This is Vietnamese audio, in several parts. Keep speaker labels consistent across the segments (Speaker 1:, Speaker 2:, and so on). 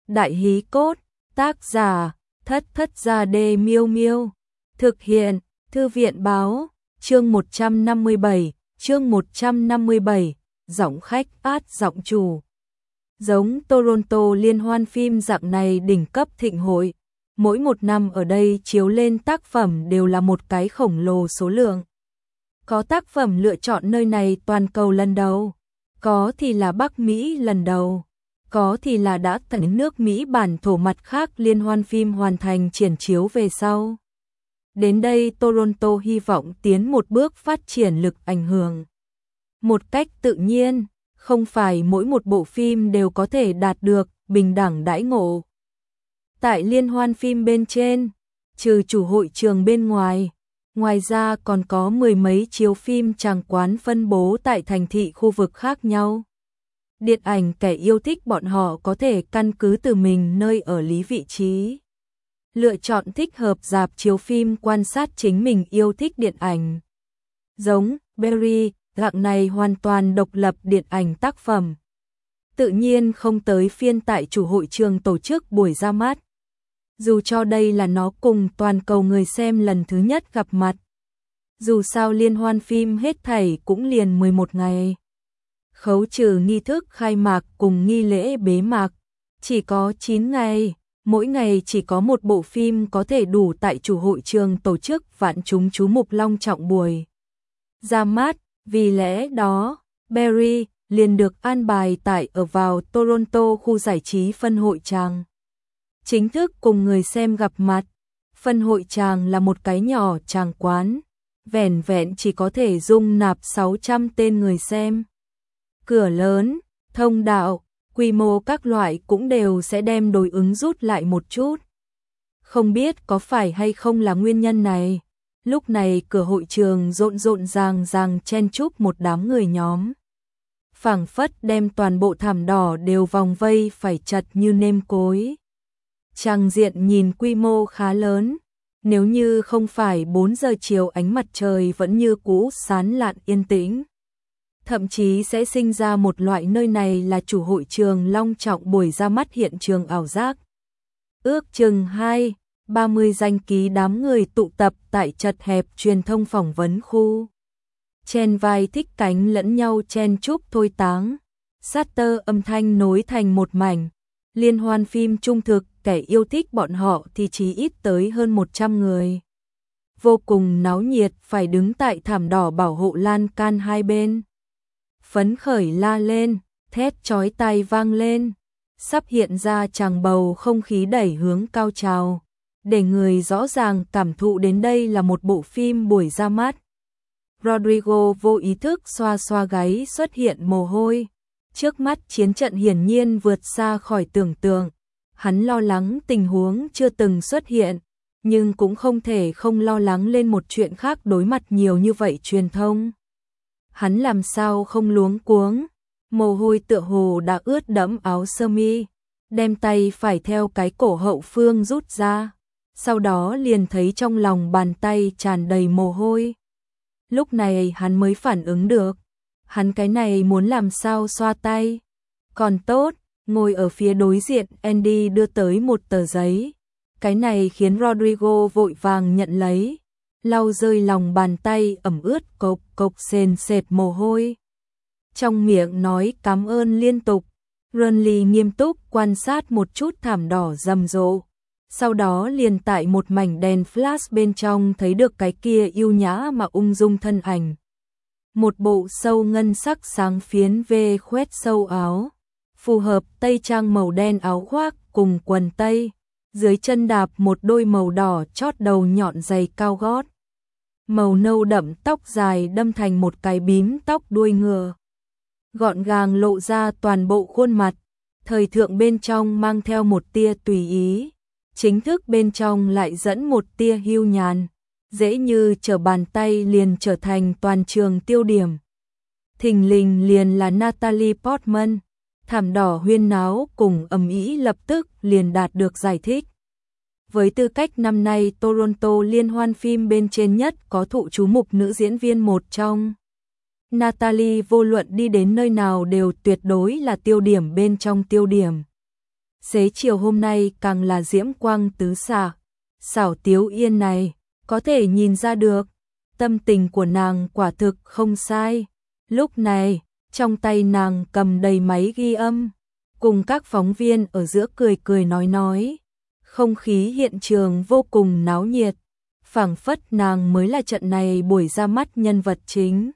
Speaker 1: Đại hí cốt, tác giả, Thất Thất Gia Đê Miêu Miêu. Thực hiện, Thư viện báo, chương 157, giọng khách át giọng chủ. Giống Toronto liên hoan phim dạng này đỉnh cấp thịnh hội, mỗi một năm ở đây chiếu lên tác phẩm đều là một cái khổng lồ số lượng. Có tác phẩm lựa chọn nơi này toàn cầu lần đầu, có thì là Bắc Mỹ lần đầu, có thì là đã tận nước Mỹ bản thổ mặt khác liên hoan phim hoàn thành triển chiếu về sau. Đến đây Toronto hy vọng tiến một bước phát triển lực ảnh hưởng. Một cách tự nhiên, không phải mỗi một bộ phim đều có thể đạt được bình đẳng đãi ngộ. Tại liên hoan phim bên trên, trừ chủ hội trường bên ngoài, ngoài ra còn có mười mấy chiếu phim tràng quán phân bố tại thành thị khu vực khác nhau. Điện ảnh kẻ yêu thích bọn họ có thể căn cứ từ mình nơi ở lý vị trí, lựa chọn thích hợp rạp chiếu phim quan sát chính mình yêu thích điện ảnh. Giống Barry, dạng này hoàn toàn độc lập điện ảnh tác phẩm, tự nhiên không tới phiên tại chủ hội trường tổ chức buổi ra mắt. Dù cho đây là nó cùng toàn cầu người xem lần thứ nhất gặp mặt. Dù sao liên hoan phim hết thảy cũng liền 11 ngày. Khấu trừ nghi thức khai mạc cùng nghi lễ bế mạc, chỉ có 9 ngày, mỗi ngày chỉ có một bộ phim có thể đủ tại chủ hội trường tổ chức vạn chúng chú mục long trọng buổi ra mắt. Vì lẽ đó, Barry liền được an bài tại ở vào Toronto khu giải trí phân hội tràng. Chính thức cùng người xem gặp mặt. Phân hội tràng là một cái nhỏ tràng quán, vẻn vẹn chỉ có thể dung nạp 600 tên người xem. Cửa lớn, thông đạo, quy mô các loại cũng đều sẽ đem đối ứng rút lại một chút. Không biết có phải hay không là nguyên nhân này, lúc này cửa hội trường rộn rộn ràng chen chúc một đám người nhóm. Phảng phất đem toàn bộ thảm đỏ đều vòng vây phải chật như nêm cối. Tràng diện nhìn quy mô khá lớn, nếu như không phải 4 giờ chiều ánh mặt trời vẫn như cũ sáng lạn yên tĩnh. Thậm chí sẽ sinh ra một loại nơi này là chủ hội trường long trọng buổi ra mắt hiện trường ảo giác. Ước chừng 20-30 danh ký đám người tụ tập tại chật hẹp truyền thông phỏng vấn khu. Chen vai thích cánh lẫn nhau chen chúc thôi táng. Sát tơ âm thanh nối thành một mảnh. Liên hoan phim trung thực, kẻ yêu thích bọn họ thì chỉ ít tới hơn 100 người. Vô cùng náo nhiệt, phải đứng tại thảm đỏ bảo hộ lan can hai bên. Phấn khởi la lên, thét chói tai vang lên. Sắp hiện ra tràng bầu không khí đẩy hướng cao trào, để người rõ ràng cảm thụ đến đây là một bộ phim buổi ra mắt. Rodrigo vô ý thức xoa xoa gáy, xuất hiện mồ hôi. Trước mắt chiến trận hiển nhiên vượt xa khỏi tưởng tượng. Hắn lo lắng tình huống chưa từng xuất hiện, nhưng cũng không thể không lo lắng lên một chuyện khác đối mặt nhiều như vậy truyền thông. Hắn làm sao không luống cuống, mồ hôi tựa hồ đã ướt đẫm áo sơ mi, đem tay phải theo cái cổ hậu phương rút ra, sau đó liền thấy trong lòng bàn tay tràn đầy mồ hôi. Lúc này hắn mới phản ứng được, hắn cái này muốn làm sao xoa tay. Còn tốt, ngồi ở phía đối diện Andy đưa tới một tờ giấy, cái này khiến Rodrigo vội vàng nhận lấy, lau rơi lòng bàn tay ẩm ướt cộc cộc sền sệt mồ hôi. Trong miệng nói cảm ơn liên tục, Renly nghiêm túc quan sát một chút thảm đỏ rầm rộ, sau đó liền tại một mảnh đèn flash bên trong thấy được cái kia yêu nhã mà ung dung thân ảnh. Một bộ sâu ngân sắc sáng phiến vê khoét sâu áo, phù hợp tây trang màu đen áo khoác cùng quần tây, dưới chân đạp một đôi màu đỏ chót đầu nhọn giày cao gót. Màu nâu đậm tóc dài đâm thành một cái bím tóc đuôi ngựa, gọn gàng lộ ra toàn bộ khuôn mặt, thời thượng bên trong mang theo một tia tùy ý, chính thức bên trong lại dẫn một tia hiu nhàn, dễ như trở bàn tay liền trở thành toàn trường tiêu điểm. Thình lình liền là Natalie Portman. Thảm đỏ huyên náo cùng ầm ĩ lập tức liền đạt được giải thích. Với tư cách năm nay Toronto liên hoan phim bên trên nhất có thụ chú mục nữ diễn viên một trong, Natalie vô luận đi đến nơi nào đều tuyệt đối là tiêu điểm bên trong tiêu điểm. Xế chiều hôm nay càng là diễm quang tứ xạ, xảo tiếu yên này, có thể nhìn ra được, tâm tình của nàng quả thực không sai. Lúc này, trong tay nàng cầm đầy máy ghi âm, cùng các phóng viên ở giữa cười cười nói. Không khí hiện trường vô cùng náo nhiệt, phảng phất nàng mới là trận này buổi ra mắt nhân vật chính.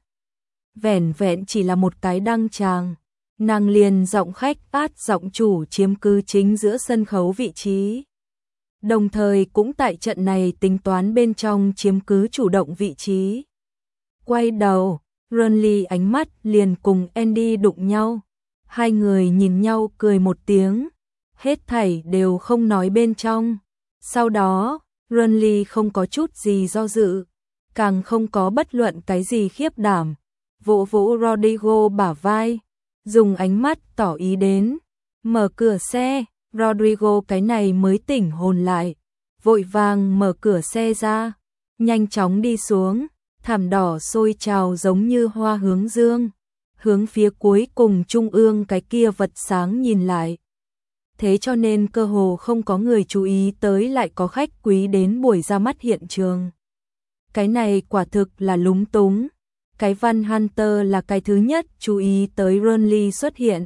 Speaker 1: Vẻn vẹn chỉ là một cái đăng tràng, nàng liền giọng khách át giọng chủ chiếm cứ chính giữa sân khấu vị trí. Đồng thời cũng tại trận này tính toán bên trong chiếm cứ chủ động vị trí. Quay đầu, Renly ánh mắt liền cùng Andy đụng nhau. Hai người nhìn nhau cười một tiếng, hết thảy đều không nói bên trong. Sau đó, Renly không có chút gì do dự, càng không có bất luận cái gì khiếp đảm, vỗ vỗ Rodrigo bả vai, dùng ánh mắt tỏ ý đến, mở cửa xe. Rodrigo cái này mới tỉnh hồn lại, vội vàng mở cửa xe ra, nhanh chóng đi xuống, thảm đỏ sôi trào giống như hoa hướng dương, hướng phía cuối cùng trung ương cái kia vật sáng nhìn lại. Thế cho nên cơ hồ không có người chú ý tới lại có khách quý đến buổi ra mắt hiện trường. Cái này quả thực là lúng túng. Cái Văn Hunter là cái thứ nhất chú ý tới Renly xuất hiện.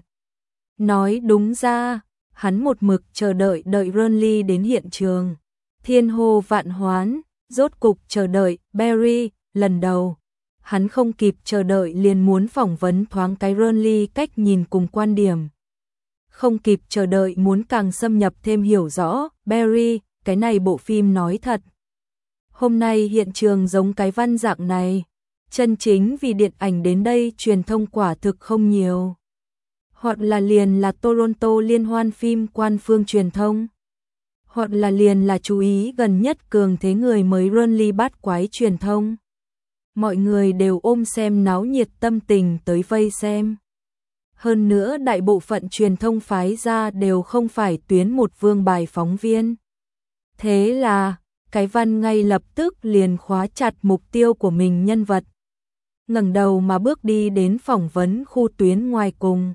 Speaker 1: Nói đúng ra, hắn một mực chờ đợi Renly đến hiện trường. Thiên hô vạn hoán, rốt cục chờ đợi Barry lần đầu. Hắn không kịp chờ đợi liền muốn phỏng vấn thoáng cái Renly cách nhìn cùng quan điểm. Không kịp chờ đợi muốn càng xâm nhập thêm hiểu rõ Barry, cái này bộ phim nói thật. Hôm nay hiện trường giống cái văn dạng này, chân chính vì điện ảnh đến đây truyền thông quả thực không nhiều. Hoặc là liền là Toronto liên hoan phim quan phương truyền thông, hoặc là liền là chú ý gần nhất cường thế người mới Renly bát quái truyền thông. Mọi người đều ôm xem náo nhiệt tâm tình tới vây xem. Hơn nữa đại bộ phận truyền thông phái ra đều không phải tuyến một vương bài phóng viên. Thế là, cái Văn ngay lập tức liền khóa chặt mục tiêu của mình nhân vật. Ngẩng đầu mà bước đi đến phỏng vấn khu tuyến ngoài cùng.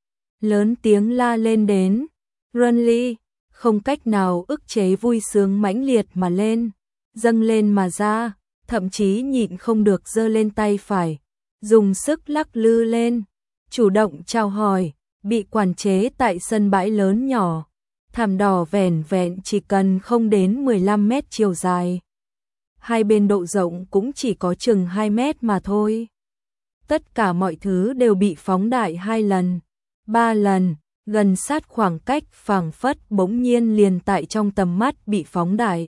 Speaker 1: Lớn tiếng la lên đến, Renly, không cách nào ức chế vui sướng mãnh liệt mà lên, dâng lên mà ra, thậm chí nhịn không được giơ lên tay phải, dùng sức lắc lư lên, chủ động chào hỏi, bị quản chế tại sân bãi lớn nhỏ, thảm đỏ vẻn vẹn chỉ cần không đến 15 mét chiều dài. Hai bên độ rộng cũng chỉ có chừng 2 mét mà thôi. Tất cả mọi thứ đều bị phóng đại 2 lần, 3 lần, gần sát khoảng cách phảng phất bỗng nhiên liền tại trong tầm mắt bị phóng đại.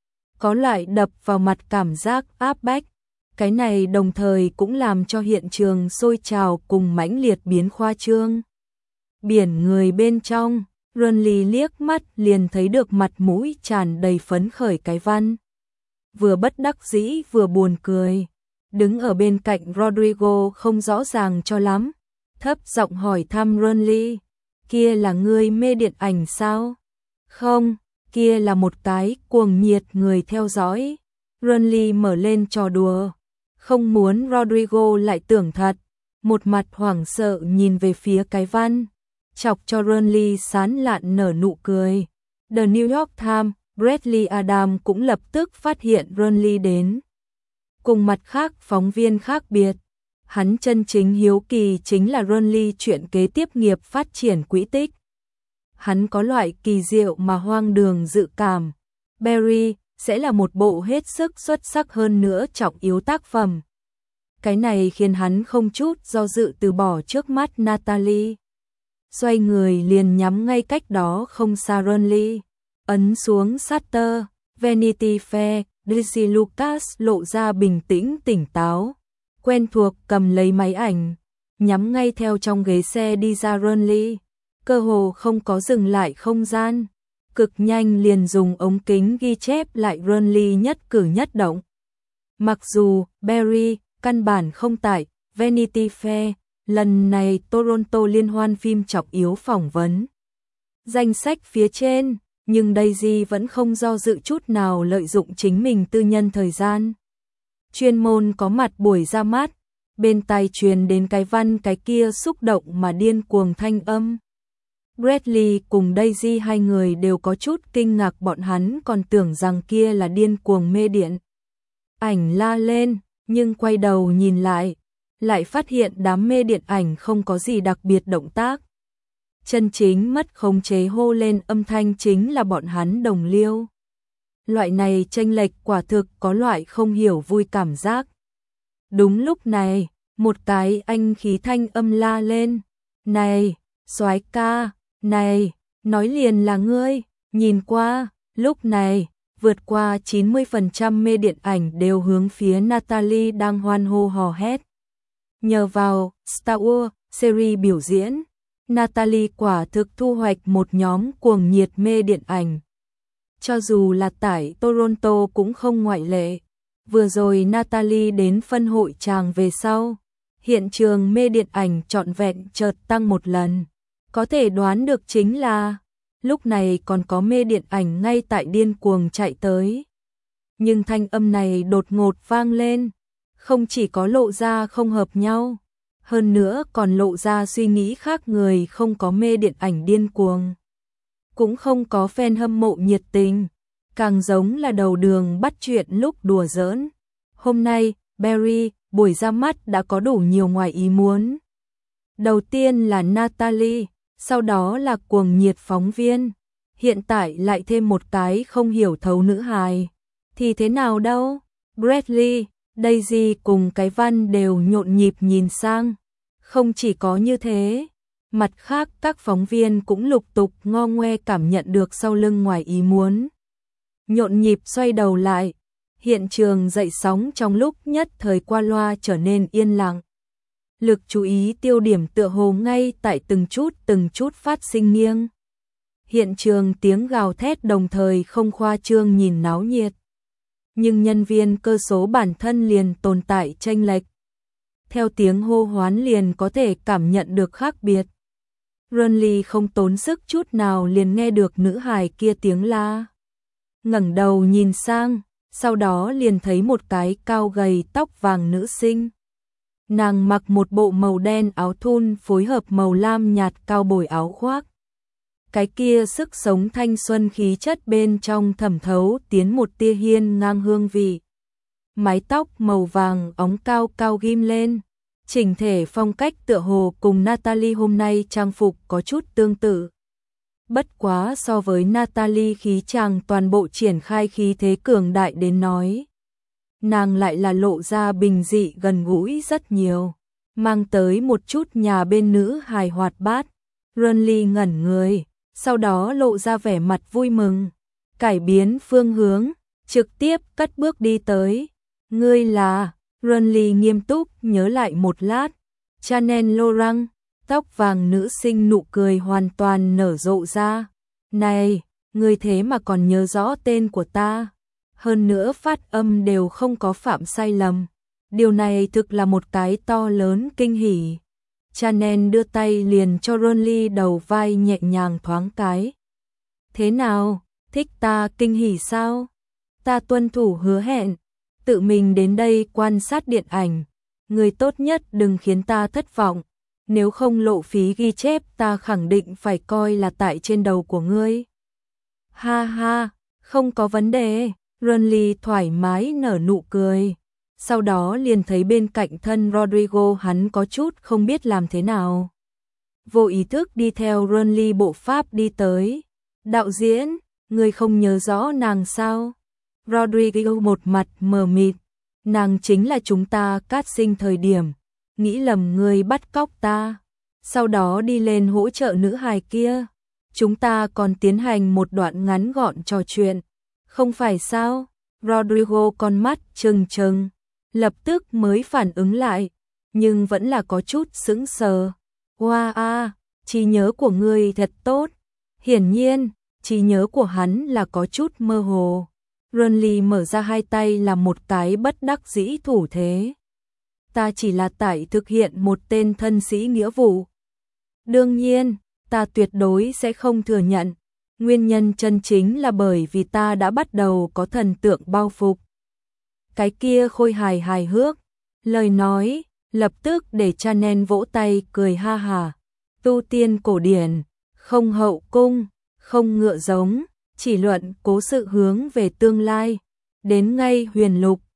Speaker 1: Có loại đập vào mặt cảm giác áp bách, cái này đồng thời cũng làm cho hiện trường sôi trào cùng mãnh liệt biến khoa trương. Biển người bên trong, Renly liếc mắt liền thấy được mặt mũi tràn đầy phấn khởi cái Văn. Vừa bất đắc dĩ vừa buồn cười, đứng ở bên cạnh Rodrigo không rõ ràng cho lắm, thấp giọng hỏi thăm Renly, kia là người mê điện ảnh sao? Không, kia là một cái cuồng nhiệt người theo dõi. Renly mở lên trò đùa, không muốn Rodrigo lại tưởng thật, một mặt hoảng sợ nhìn về phía cái Văn, chọc cho Renly sán lạn nở nụ cười. The New York Times, Bradley Adam cũng lập tức phát hiện Renly đến. Cùng mặt khác phóng viên khác biệt, hắn chân chính hiếu kỳ chính là Renly chuyện kế tiếp nghiệp phát triển quỹ tích. Hắn có loại kỳ diệu mà hoang đường dự cảm, Barry sẽ là một bộ hết sức xuất sắc hơn nữa trọng yếu tác phẩm. Cái này khiến hắn không chút do dự từ bỏ trước mắt Natalie. Xoay người liền nhắm ngay cách đó không xa Renly, ấn xuống shutter, Vanity Fair, Daisy Lucas lộ ra bình tĩnh tỉnh táo, quen thuộc cầm lấy máy ảnh, nhắm ngay theo trong ghế xe đi ra Renly, cơ hồ không có dừng lại không gian, cực nhanh liền dùng ống kính ghi chép lại Renly nhất cử nhất động. Mặc dù Barry căn bản không tại Vanity Fair, lần này Toronto liên hoan phim trọng yếu phỏng vấn danh sách phía trên, nhưng Daisy vẫn không do dự chút nào lợi dụng chính mình tư nhân thời gian. Chuyên môn có mặt buổi ra mắt, bên tai truyền đến cái Văn cái kia xúc động mà điên cuồng thanh âm. Bradley cùng Daisy hai người đều có chút kinh ngạc, bọn hắn còn tưởng rằng kia là điên cuồng mê điện. Ảnh la lên, nhưng quay đầu nhìn lại phát hiện đám mê điện ảnh không có gì đặc biệt động tác. Chân chính mất khống chế hô lên âm thanh chính là bọn hắn đồng liêu. Loại này chênh lệch quả thực có loại không hiểu vui cảm giác. Đúng lúc này, một cái anh khí thanh âm la lên. Này, soái ca, này, nói liền là ngươi, nhìn qua, lúc này, vượt qua 90% mê điện ảnh đều hướng phía Natalie đang hoan hô hò hét. Nhờ vào Star Wars series biểu diễn, Natalie quả thực thu hoạch một nhóm cuồng nhiệt mê điện ảnh. Cho dù là tại Toronto cũng không ngoại lệ. Vừa rồi Natalie đến phân hội tràng về sau, hiện trường mê điện ảnh trọn vẹn chợt tăng một lần. Có thể đoán được chính là lúc này còn có mê điện ảnh ngay tại điên cuồng chạy tới. Nhưng thanh âm này đột ngột vang lên, không chỉ có lộ ra không hợp nhau, hơn nữa còn lộ ra suy nghĩ khác người, không có mê điện ảnh điên cuồng, cũng không có fan hâm mộ nhiệt tình, càng giống là đầu đường bắt chuyện lúc đùa giỡn. Hôm nay, Barry, buổi ra mắt đã có đủ nhiều ngoài ý muốn. Đầu tiên là Natalie, sau đó là cuồng nhiệt phóng viên, hiện tại lại thêm một cái không hiểu thấu nữ hài. Thì thế nào đâu? Bradley, Daisy cùng cái Văn đều nhộn nhịp nhìn sang. Không chỉ có như thế, mặt khác các phóng viên cũng lục tục ngo ngoe cảm nhận được sau lưng ngoài ý muốn. Nhộn nhịp xoay đầu lại, hiện trường dậy sóng trong lúc nhất thời qua loa trở nên yên lặng. Lực chú ý tiêu điểm tựa hồ ngay tại từng chút phát sinh nghiêng. Hiện trường tiếng gào thét đồng thời không khoa trương nhìn náo nhiệt. Nhưng nhân viên cơ số bản thân liền tồn tại chênh lệch. Theo tiếng hô hoán liền có thể cảm nhận được khác biệt. Runley không tốn sức chút nào liền nghe được nữ hài kia tiếng la. Ngẩng đầu nhìn sang, sau đó liền thấy một cái cao gầy tóc vàng nữ sinh. Nàng mặc một bộ màu đen áo thun phối hợp màu lam nhạt cao bồi áo khoác. Cái kia sức sống thanh xuân khí chất bên trong thẩm thấu tiến một tia hiên ngang hương vị. Mái tóc màu vàng óng cao cao ghim lên, chỉnh thể phong cách tựa hồ cùng Natalie hôm nay trang phục có chút tương tự. Bất quá so với Natalie khí chàng toàn bộ triển khai khí thế cường đại đến nói, nàng lại là lộ ra bình dị gần gũi rất nhiều, mang tới một chút nhà bên nữ hài hoạt bát. Runley ngẩn người, sau đó lộ ra vẻ mặt vui mừng, cải biến phương hướng, trực tiếp cất bước đi tới. Ngươi là? Runley nghiêm túc nhớ lại một lát. Chanel Laurent. Tóc vàng nữ sinh nụ cười hoàn toàn nở rộ ra. Này, ngươi thế mà còn nhớ rõ tên của ta. Hơn nữa phát âm đều không có phạm sai lầm. Điều này thực là một cái to lớn kinh hỉ. Chanel đưa tay liền cho Runley đầu vai nhẹ nhàng thoáng cái. Thế nào, thích ta kinh hỉ sao? Ta tuân thủ hứa hẹn, tự mình đến đây quan sát điện ảnh. Người tốt nhất đừng khiến ta thất vọng. Nếu không lộ phí ghi chép ta khẳng định phải coi là tại trên đầu của ngươi. Ha ha, không có vấn đề. Runley thoải mái nở nụ cười. Sau đó liền thấy bên cạnh thân Rodrigo hắn có chút không biết làm thế nào. Vô ý thức đi theo Runley bộ pháp đi tới. Đạo diễn, ngươi không nhớ rõ nàng sao? Rodrigo một mặt mờ mịt. Nàng chính là chúng ta casting thời điểm. Nghĩ lầm ngươi bắt cóc ta. Sau đó đi lên hỗ trợ nữ hài kia. Chúng ta còn tiến hành một đoạn ngắn gọn trò chuyện. Không phải sao? Rodrigo con mắt trừng trừng. Lập tức mới phản ứng lại. Nhưng vẫn là có chút sững sờ. Wow, trí nhớ của ngươi thật tốt. Hiển nhiên, trí nhớ của hắn là có chút mơ hồ. Runley mở ra hai tay làm một cái bất đắc dĩ thủ thế. Ta chỉ là tại thực hiện một tên thân sĩ nghĩa vụ. Đương nhiên, ta tuyệt đối sẽ không thừa nhận. Nguyên nhân chân chính là bởi vì ta đã bắt đầu có thần tượng bao phục. Cái kia khôi hài hài hước. Lời nói, lập tức để Chanel vỗ tay cười ha hà. Tu tiên cổ điển, không hậu cung, không ngựa giống, chỉ luận cố sự hướng về tương lai. Đến ngay Huyền Lục,